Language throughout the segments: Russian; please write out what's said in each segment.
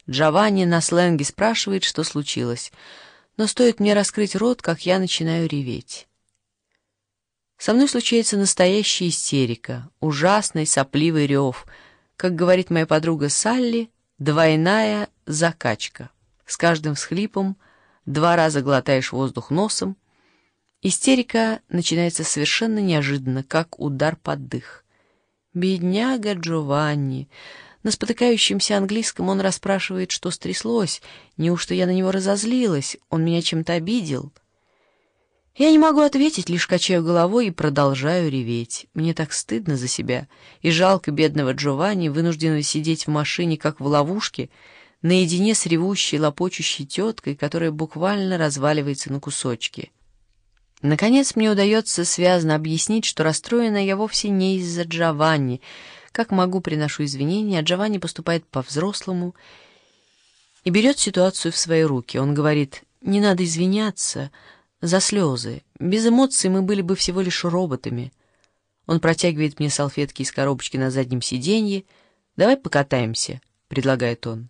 Джованни на сленге спрашивает, что случилось, но стоит мне раскрыть рот, как я начинаю реветь. Со мной случается настоящая истерика, ужасный сопливый рев, как говорит моя подруга Салли, двойная закачка. С каждым всхлипом 2 раза глотаешь воздух носом. Истерика начинается совершенно неожиданно, как удар под дых. Бедняга Джованни. На спотыкающемся английском он расспрашивает, что стряслось. Неужто я на него разозлилась? Он меня чем-то обидел? Я не могу ответить, лишь качаю головой и продолжаю реветь. Мне так стыдно за себя, и жалко бедного Джованни, вынужденного сидеть в машине, как в ловушке, наедине с ревущей, лопочущей теткой, которая буквально разваливается на кусочки. Наконец мне удается связно объяснить, что расстроена я вовсе не из-за Джованни. Как могу, приношу извинения, а Джованни поступает по-взрослому и берет ситуацию в свои руки. Он говорит: «Не надо извиняться за слезы. Без эмоций мы были бы всего лишь роботами». Он протягивает мне салфетки из коробочки на заднем сиденье. «Давай покатаемся», — предлагает он.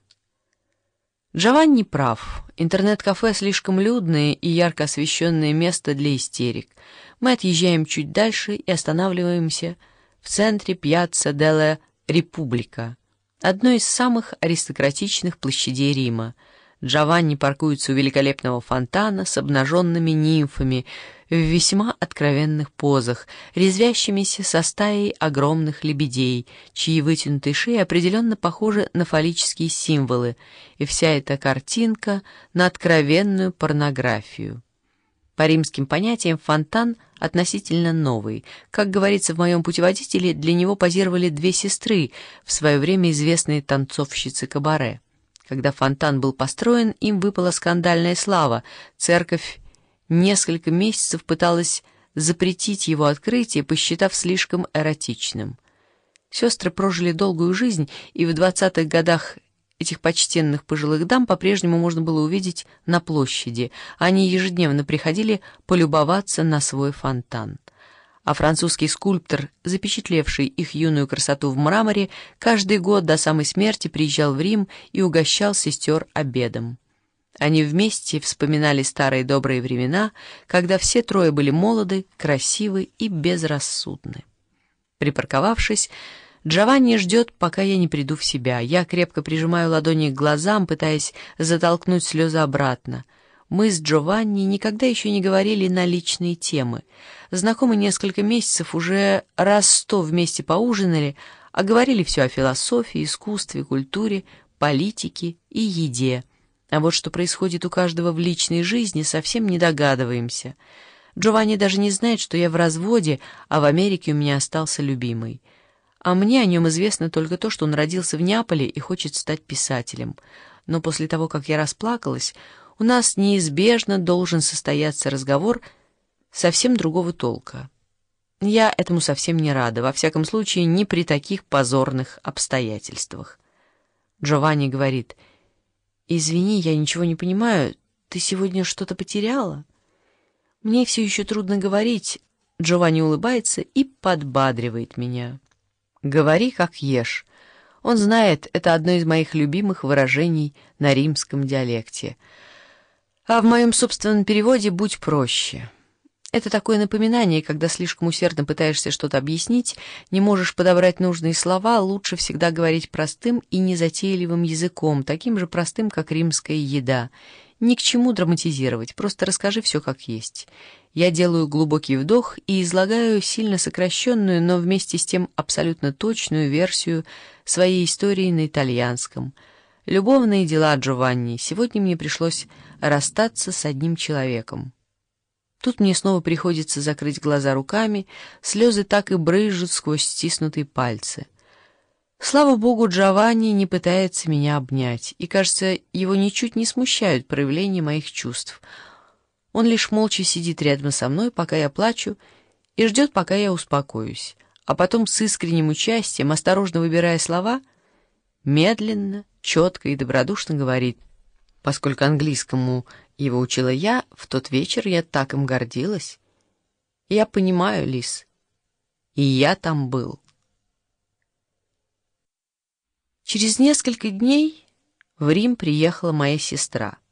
Джованни прав. Интернет-кафе слишком людное и ярко освещенное место для истерик. Мы отъезжаем чуть дальше и останавливаемся в центре Пьяцца делла Република, одной из самых аристократичных площадей Рима. Джованни паркуется у великолепного фонтана с обнаженными нимфами в весьма откровенных позах, резвящимися со стаей огромных лебедей, чьи вытянутые шеи определенно похожи на фаллические символы, и вся эта картинка на откровенную порнографию. По римским понятиям фонтан относительно новый. Как говорится в моем путеводителе, для него позировали 2 сестры, в свое время известные танцовщицы кабаре. Когда фонтан был построен, им выпала скандальная слава. Церковь несколько месяцев пыталась запретить его открытие, посчитав слишком эротичным. Сестры прожили долгую жизнь, и в 20-х годах этих почтенных пожилых дам по-прежнему можно было увидеть на площади. Они ежедневно приходили полюбоваться на свой фонтан. А французский скульптор, запечатлевший их юную красоту в мраморе, каждый год до самой смерти приезжал в Рим и угощал сестер обедом. Они вместе вспоминали старые добрые времена, когда все 3 были молоды, красивы и безрассудны. Припарковавшись, Джованни ждет, пока я не приду в себя. Я крепко прижимаю ладони к глазам, пытаясь затолкнуть слезы обратно. Мы с Джованни никогда еще не говорили на личные темы. Знакомы несколько месяцев, уже раз 100 вместе поужинали, а говорили все о философии, искусстве, культуре, политике и еде. А вот что происходит у каждого в личной жизни, совсем не догадываемся. Джованни даже не знает, что я в разводе, а в Америке у меня остался любимый. А мне о нем известно только то, что он родился в Неаполе и хочет стать писателем. Но после того, как я расплакалась, у нас неизбежно должен состояться разговор совсем другого толка. Я этому совсем не рада, во всяком случае, не при таких позорных обстоятельствах. Джованни говорит: «Извини, я ничего не понимаю, ты сегодня что-то потеряла?» Мне все еще трудно говорить. Джованни улыбается и подбадривает меня. «Говори, как ешь». Он знает, это одно из моих любимых выражений на римском диалекте. А в моем собственном переводе «будь проще». Это такое напоминание, когда слишком усердно пытаешься что-то объяснить, не можешь подобрать нужные слова, лучше всегда говорить простым и незатейливым языком, таким же простым, как римская еда. Ни к чему драматизировать, просто расскажи все как есть. Я делаю глубокий вдох и излагаю сильно сокращенную, но вместе с тем абсолютно точную версию своей истории на итальянском. Любовные дела Джованни. Сегодня мне пришлось расстаться с одним человеком. Тут мне снова приходится закрыть глаза руками, слезы так и брызжут сквозь стиснутые пальцы. Слава богу, Джованни не пытается меня обнять, и, кажется, его ничуть не смущают проявления моих чувств. Он лишь молча сидит рядом со мной, пока я плачу, и ждет, пока я успокоюсь, а потом с искренним участием, осторожно выбирая слова, медленно, четко и добродушно говорит: «Поскольку английскому его учила я, в тот вечер я так им гордилась. Я понимаю, Лиз, и я там был». Через несколько дней в Рим приехала моя сестра.